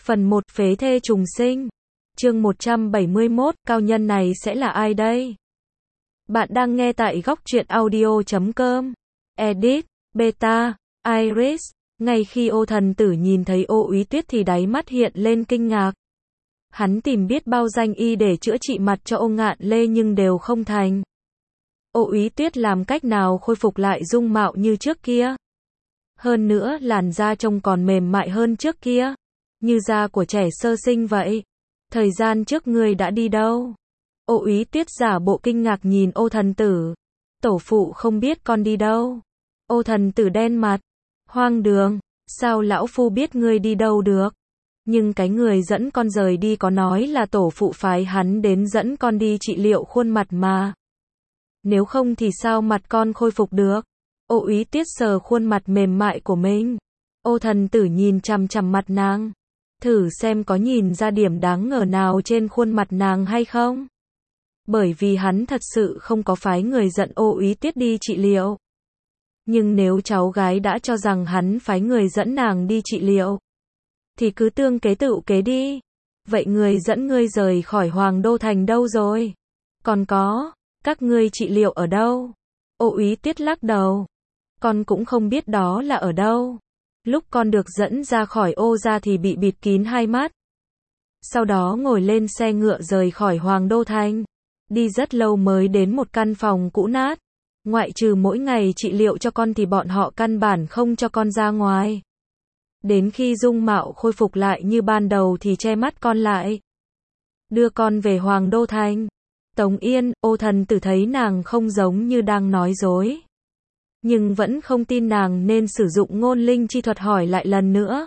Phần 1 Phế thê trùng sinh. Chương 171, cao nhân này sẽ là ai đây? Bạn đang nghe tại góc truyện audio.com. Edit, Beta, Iris. Ngay khi Ô Thần Tử nhìn thấy Ô Úy Tuyết thì đáy mắt hiện lên kinh ngạc. Hắn tìm biết bao danh y để chữa trị mặt cho Ô Ngạn Lê nhưng đều không thành. Ô Úy Tuyết làm cách nào khôi phục lại dung mạo như trước kia? Hơn nữa làn da trông còn mềm mại hơn trước kia, như da của trẻ sơ sinh vậy. Thời gian trước ngươi đã đi đâu? Ô Úy Tuyết giả bộ kinh ngạc nhìn Ô Thần Tử. Tổ phụ không biết con đi đâu. Ô Thần Tử đen mặt. Hoang đường, sao lão phu biết ngươi đi đâu được? Nhưng cái người dẫn con rời đi có nói là tổ phụ phái hắn đến dẫn con đi trị liệu khuôn mặt mà. Nếu không thì sao mặt con khôi phục được? Ô Úy Tuyết sờ khuôn mặt mềm mại của mình. Ô Thần Tử nhìn chằm chằm mặt nàng. Thử xem có nhìn ra điểm đáng ngờ nào trên khuôn mặt nàng hay không? Bởi vì hắn thật sự không có phái người dẫn Ô Úy Tuyết đi trị liệu. Nhưng nếu cháu gái đã cho rằng hắn phái người dẫn nàng đi trị liệu, thì cứ tương kế tựu kế đi. Vậy người dẫn ngươi rời khỏi Hoàng Đô Thành đâu rồi? Còn có, các ngươi trị liệu ở đâu? Ô Úy Tuyết lắc đầu. Con cũng không biết đó là ở đâu. Lúc con được dẫn ra khỏi Ô gia thì bị bịt kín hai mắt. Sau đó ngồi lên xe ngựa rời khỏi Hoàng Đô Thành. Đi rất lâu mới đến một căn phòng cũ nát. Ngoại trừ mỗi ngày trị liệu cho con thì bọn họ căn bản không cho con ra ngoài. Đến khi dung mạo khôi phục lại như ban đầu thì che mắt con lại. Đưa con về Hoàng Đô Thành. Tống Yên, Ô Thần Tử thấy nàng không giống như đang nói dối. Nhưng vẫn không tin nàng nên sử dụng ngôn linh chi thuật hỏi lại lần nữa.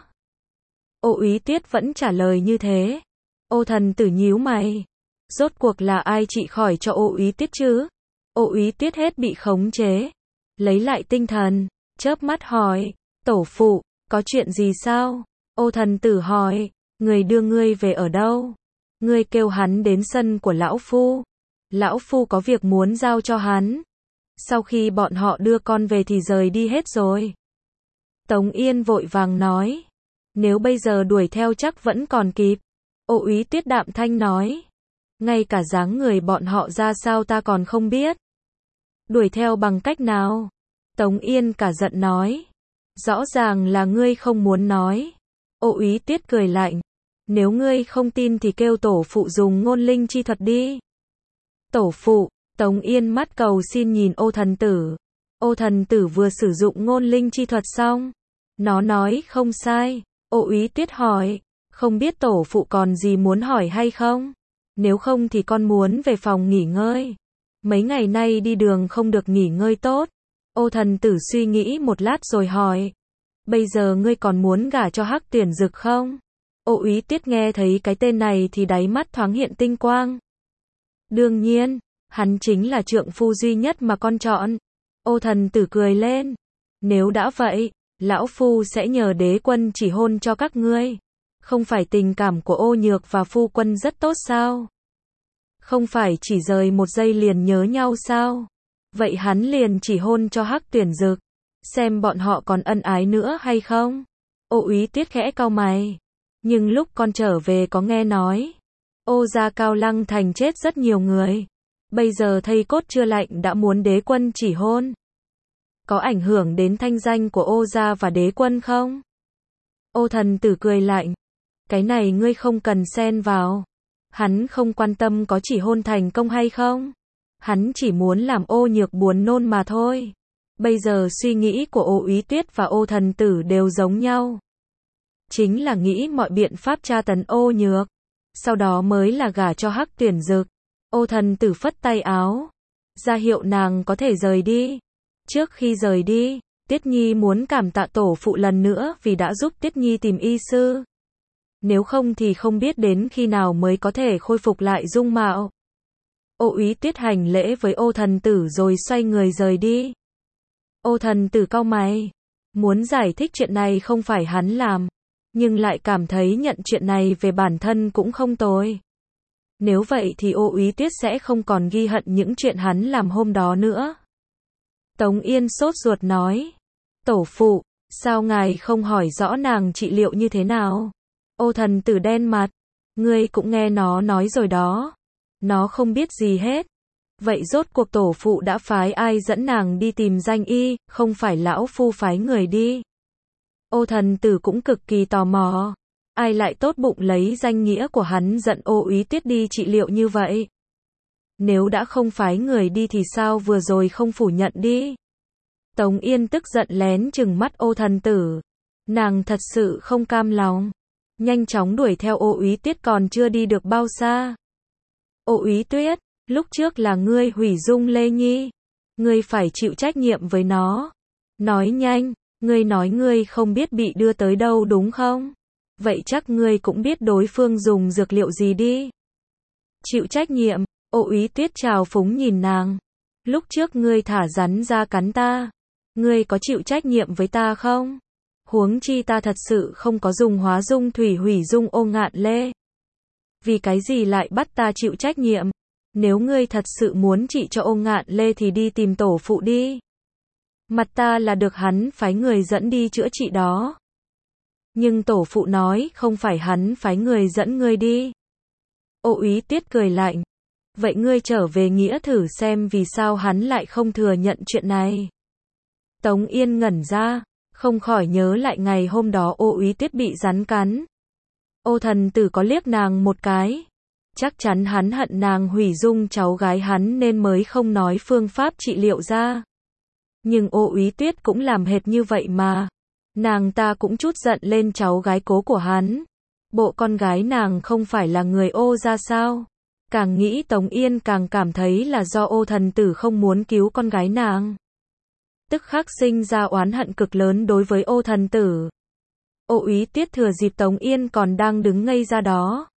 Ô Úy Tuyết vẫn trả lời như thế. Ô Thần Tử nhíu mày. Rốt cuộc là ai trị khỏi cho Ô Úy Tuyết chứ? Ô Úy Tuyết hết bị khống chế. Lấy lại tinh thần, chớp mắt hỏi. Tổ phụ, có chuyện gì sao? Ô Thần Tử hỏi. Người đưa ngươi về ở đâu? Ngươi kêu hắn đến sân của lão phu. Lão phu có việc muốn giao cho hắn. Sau khi bọn họ đưa con về thì rời đi hết rồi. Tống Yên vội vàng nói. Nếu bây giờ đuổi theo chắc vẫn còn kịp. Ô Úy Tuyết đạm thanh nói. Ngay cả dáng người bọn họ ra sao ta còn không biết. Đuổi theo bằng cách nào? Tống Yên cả giận nói. Rõ ràng là ngươi không muốn nói. Ô Úy Tuyết cười lạnh. Nếu ngươi không tin thì kêu tổ phụ dùng ngôn linh chi thuật đi. Tổ phụ. Tống Yên mắt cầu xin nhìn Ô Thần Tử. Ô Thần Tử vừa sử dụng ngôn linh chi thuật xong. Nó nói không sai. Ô Úy Tuyết hỏi. Không biết tổ phụ còn gì muốn hỏi hay không? Nếu không thì con muốn về phòng nghỉ ngơi. Mấy ngày nay đi đường không được nghỉ ngơi tốt. Ô Thần Tử suy nghĩ một lát rồi hỏi. Bây giờ ngươi còn muốn gả cho Hắc Tuyển Dực không? Ô Úy Tuyết nghe thấy cái tên này thì đáy mắt thoáng hiện tinh quang. Đương nhiên. Hắn chính là trượng phu duy nhất mà con chọn. Ô Thần Tử cười lên. Nếu đã vậy, lão phu sẽ nhờ đế quân chỉ hôn cho các ngươi. Không phải tình cảm của Ô Nhược và phu quân rất tốt sao? Không phải chỉ rời một giây liền nhớ nhau sao? Vậy hắn liền chỉ hôn cho Hắc Tuyển Dực. Xem bọn họ còn ân ái nữa hay không? Ô Úy Tuyết khẽ cau mày. Nhưng lúc con trở về có nghe nói. Ô gia Cao Lăng Thành chết rất nhiều người. Bây giờ thây cốt chưa lạnh đã muốn đế quân chỉ hôn. Có ảnh hưởng đến thanh danh của Ô gia và đế quân không? Ô Thần Tử cười lạnh. Cái này ngươi không cần xen vào. Hắn không quan tâm có chỉ hôn thành công hay không. Hắn chỉ muốn làm Ô Nhược buồn nôn mà thôi. Bây giờ suy nghĩ của Ô Úy Tuyết và Ô Thần Tử đều giống nhau. Chính là nghĩ mọi biện pháp tra tấn Ô Nhược. Sau đó mới là gả cho Hắc Tuyển Dực. Ô Thần Tử phất tay áo. Ra hiệu nàng có thể rời đi. Trước khi rời đi, Tiết Nhi muốn cảm tạ tổ phụ lần nữa vì đã giúp Tiết Nhi tìm y sư. Nếu không thì không biết đến khi nào mới có thể khôi phục lại dung mạo. Ô Úy Tuyết hành lễ với Ô Thần Tử rồi xoay người rời đi. Ô Thần Tử cau mày. Muốn giải thích chuyện này không phải hắn làm. Nhưng lại cảm thấy nhận chuyện này về bản thân cũng không tồi. Nếu vậy thì Ô Úy Tuyết sẽ không còn ghi hận những chuyện hắn làm hôm đó nữa. Tống Yên sốt ruột nói. Tổ phụ, sao ngài không hỏi rõ nàng trị liệu như thế nào? Ô thần tử đen mặt. Ngươi cũng nghe nó nói rồi đó. Nó không biết gì hết. Vậy rốt cuộc tổ phụ đã phái ai dẫn nàng đi tìm danh y, không phải lão phu phái người đi. Ô thần tử cũng cực kỳ tò mò. Ai lại tốt bụng lấy danh nghĩa của hắn dẫn Ô Úy Tuyết đi trị liệu như vậy? Nếu đã không phái người đi thì sao vừa rồi không phủ nhận đi? Tống Yên tức giận lén trừng mắt Ô thần tử. Nàng thật sự không cam lòng. Nhanh chóng đuổi theo Ô Úy Tuyết còn chưa đi được bao xa. Ô Úy Tuyết, lúc trước là ngươi hủy dung Lê Nhi. Ngươi phải chịu trách nhiệm với nó. Nói nhanh, ngươi nói ngươi không biết bị đưa tới đâu đúng không? Vậy chắc ngươi cũng biết đối phương dùng dược liệu gì đi. Chịu trách nhiệm, Ô Úy Tuyết trào phúng nhìn nàng. Lúc trước ngươi thả rắn ra cắn ta. Ngươi có chịu trách nhiệm với ta không? Huống chi ta thật sự không có dùng hóa dung thủy hủy dung Ô Ngạn Lê. Vì cái gì lại bắt ta chịu trách nhiệm? Nếu ngươi thật sự muốn trị cho Ô Ngạn Lê thì đi tìm tổ phụ đi. Mặt ta là được hắn phái người dẫn đi chữa trị đó. Nhưng tổ phụ nói không phải hắn phái người dẫn ngươi đi. Ô Úy Tuyết cười lạnh. Vậy ngươi trở về nghĩa thử xem vì sao hắn lại không thừa nhận chuyện này. Tống Yên ngẩn ra, không khỏi nhớ lại ngày hôm đó Ô Úy Tuyết bị rắn cắn. Ô thần tử có liếc nàng một cái. Chắc chắn hắn hận nàng hủy dung cháu gái hắn nên mới không nói phương pháp trị liệu ra. Nhưng Ô Úy Tuyết cũng làm hệt như vậy mà. Nàng ta cũng chút giận lên cháu gái cố của hắn. Bộ con gái nàng không phải là người Ô ra sao? Càng nghĩ Tống Yên càng cảm thấy là do Ô thần tử không muốn cứu con gái nàng. Tức khắc sinh ra oán hận cực lớn đối với Ô thần tử. Ô Úy Tuyết thừa dịp Tống Yên còn đang đứng ngây ra đó.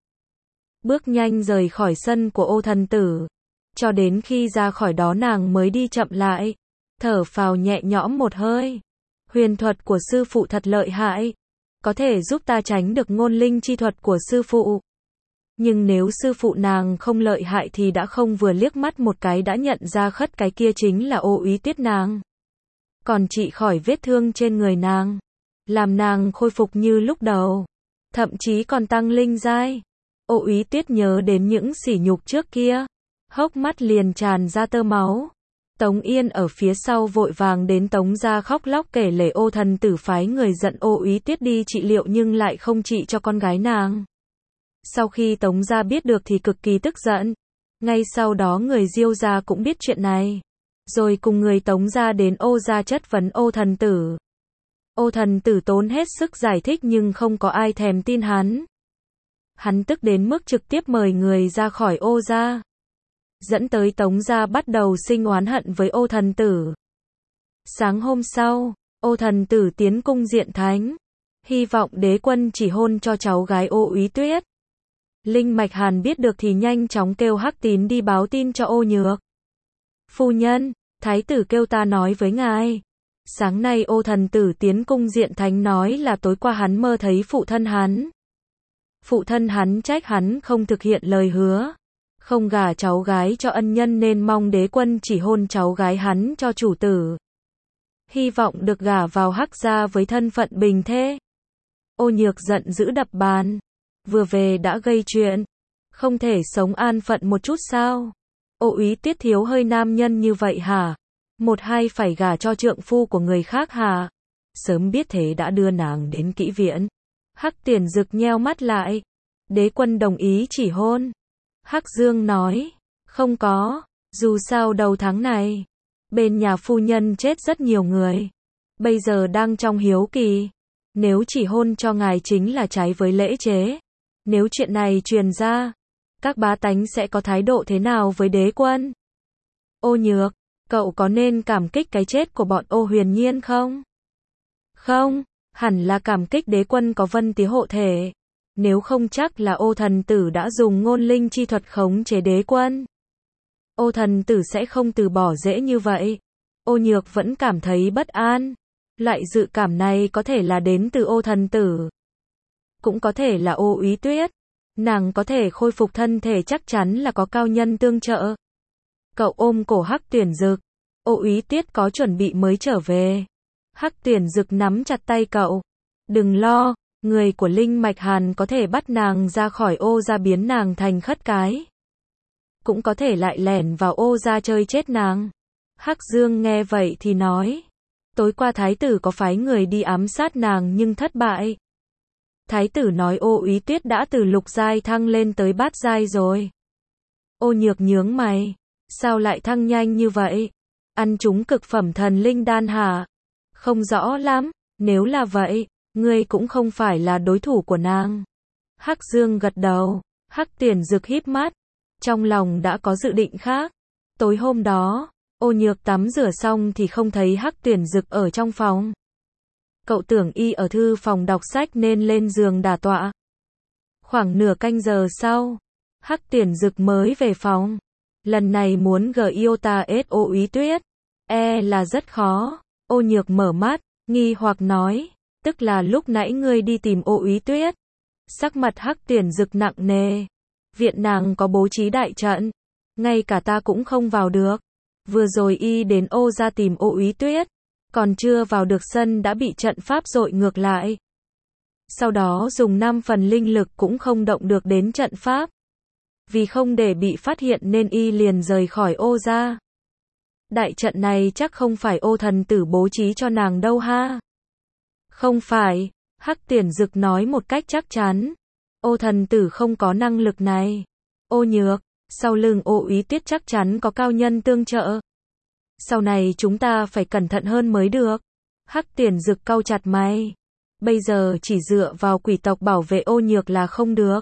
Bước nhanh rời khỏi sân của Ô thần tử. Cho đến khi ra khỏi đó nàng mới đi chậm lại. Thở phào nhẹ nhõm một hơi. Huyền thuật của sư phụ thật lợi hại. Có thể giúp ta tránh được ngôn linh chi thuật của sư phụ. Nhưng nếu sư phụ nàng không lợi hại thì đã không vừa liếc mắt một cái đã nhận ra khất cái kia chính là Ô Úy Tuyết nàng. Còn trị khỏi vết thương trên người nàng. Làm nàng khôi phục như lúc đầu. Thậm chí còn tăng linh giai. Ô Úy Tuyết nhớ đến những sỉ nhục trước kia. Hốc mắt liền tràn ra tơ máu. Tống Yên ở phía sau vội vàng đến Tống gia khóc lóc kể lể Ô thần tử phái người dẫn Ô Úy Tuyết đi trị liệu nhưng lại không trị cho con gái nàng. Sau khi Tống gia biết được thì cực kỳ tức giận. Ngay sau đó người Diêu gia cũng biết chuyện này. Rồi cùng người Tống gia đến Ô gia chất vấn Ô thần tử. Ô thần tử tốn hết sức giải thích nhưng không có ai thèm tin hắn. Hắn tức đến mức trực tiếp mời người ra khỏi Ô gia. Dẫn tới Tống gia bắt đầu sinh oán hận với Ô thần tử. Sáng hôm sau, Ô thần tử tiến cung diện thánh. Hy vọng đế quân chỉ hôn cho cháu gái Ô Úy Tuyết. Linh Mạch Hàn biết được thì nhanh chóng kêu Hắc Tín đi báo tin cho Ô Nhược. Phu nhân, thái tử kêu ta nói với ngài. Sáng nay Ô thần tử tiến cung diện thánh nói là tối qua hắn mơ thấy phụ thân hắn. Phụ thân hắn trách hắn không thực hiện lời hứa. Không gả cháu gái cho ân nhân nên mong đế quân chỉ hôn cháu gái hắn cho chủ tử. Hy vọng được gả vào Hắc gia với thân phận bình thê. Ô Nhược giận dữ đập bàn. Vừa về đã gây chuyện. Không thể sống an phận một chút sao? Ô Úy Tuyết thiếu hơi nam nhân như vậy hả? Một hai phải gả cho trượng phu của người khác hả? Sớm biết thế đã đưa nàng đến kỹ viện. Hắc Tiền Dực nheo mắt lại. Đế quân đồng ý chỉ hôn. Hắc Dương nói. Không có. Dù sao đầu tháng này. Bên nhà phu nhân chết rất nhiều người. Bây giờ đang trong hiếu kỳ. Nếu chỉ hôn cho ngài chính là trái với lễ chế. Nếu chuyện này truyền ra. Các bá tánh sẽ có thái độ thế nào với đế quân? Ô Nhược. Cậu có nên cảm kích cái chết của bọn Ô Huyền Nhiên không? Không, hẳn là cảm kích đế quân có Vân Tía hộ thể. Nếu không chắc là Ô thần tử đã dùng ngôn linh chi thuật khống chế đế quân. Ô thần tử sẽ không từ bỏ dễ như vậy. Ô Nhược vẫn cảm thấy bất an. Loại dự cảm này có thể là đến từ Ô thần tử. Cũng có thể là Ô Úy Tuyết. Nàng có thể khôi phục thân thể chắc chắn là có cao nhân tương trợ. Cậu ôm cổ Hắc Tuyển Dực. Ô Úy Tuyết có chuẩn bị mới trở về. Hắc Tuyển Dực nắm chặt tay cậu. Đừng lo, Người của Linh Mạch Hàn có thể bắt nàng ra khỏi ô gia biến nàng thành khất cái. Cũng có thể lại lẻn vào ô gia chơi chết nàng. Hắc Dương nghe vậy thì nói. Tối qua thái tử có phái người đi ám sát nàng nhưng thất bại. Thái tử nói Ô Úy Tuyết đã từ lục giai thăng lên tới bát giai rồi. Ô Nhược nhướng mày. Sao lại thăng nhanh như vậy? Ăn trúng cực phẩm thần linh đan hả? Không rõ lắm, nếu là vậy, ngươi cũng không phải là đối thủ của nàng. Hắc Dương gật đầu, Hắc Tiền Dực híp mắt, trong lòng đã có dự định khác. Tối hôm đó, Ô Nhược tắm rửa xong thì không thấy Hắc Tiền Dực ở trong phòng. Cậu tưởng y ở thư phòng đọc sách nên lên giường đả tọa. Khoảng nửa canh giờ sau, Hắc Tiền Dực mới về phòng. Lần này muốn GIOTA-S Ô Úy Tuyết, là rất khó. Ô Nhược mở mắt, nghi hoặc nói, tức là lúc nãy ngươi đi tìm Ô Úy Tuyết. Sắc mặt Hắc Tiền Dực nặng nề. Viện nàng có bố trí đại trận, ngay cả ta cũng không vào được. Vừa rồi y đến ô ra tìm Ô Úy Tuyết, còn chưa vào được sân đã bị trận pháp dội ngược lại. Sau đó dùng 5 phần linh lực cũng không động được đến trận pháp. Vì không để bị phát hiện nên y liền rời khỏi ô ra. Đại trận này chắc không phải Ô thần tử bố trí cho nàng đâu ha. Không phải, Hắc Tiền Dực nói một cách chắc chắn. Ô thần tử không có năng lực này. Ô Nhược, sau lưng Ô Úy Tuyết chắc chắn có cao nhân tương trợ. Sau này chúng ta phải cẩn thận hơn mới được. Hắc Tiền Dực cau chặt mày. Bây giờ chỉ dựa vào quỷ tộc bảo vệ Ô Nhược là không được.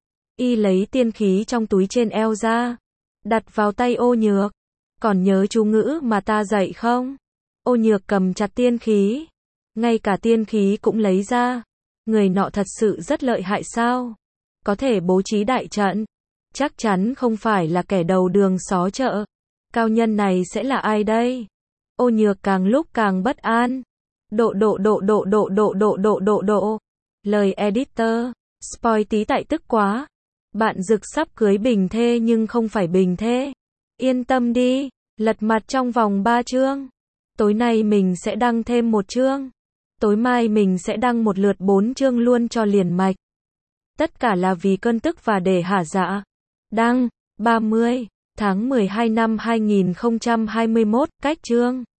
Y lấy tiên khí trong túi trên eo ra, đặt vào tay Ô Nhược. Còn nhớ chú ngữ mà ta dạy không? Ô Nhược cầm chặt tiên khí. Ngay cả tiên khí cũng lấy ra. Người nọ thật sự rất lợi hại sao? Có thể bố trí đại trận. Chắc chắn không phải là kẻ đầu đường xó chợ. Cao nhân này sẽ là ai đây? Ô Nhược càng lúc càng bất an. Lời editor. Spoil tí tại tức quá. Bạn Dực sắp cưới Bình Thê nhưng không phải Bình Thê. Yên tâm đi. Lật mặt trong vòng 3 chương. Tối nay mình sẽ đăng thêm 1 chương. Tối mai mình sẽ đăng một lượt 4 chương luôn cho liền mạch. Tất cả là vì cơn tức và để hả dạ. Đăng 30 tháng 12 năm 2021. Cách chương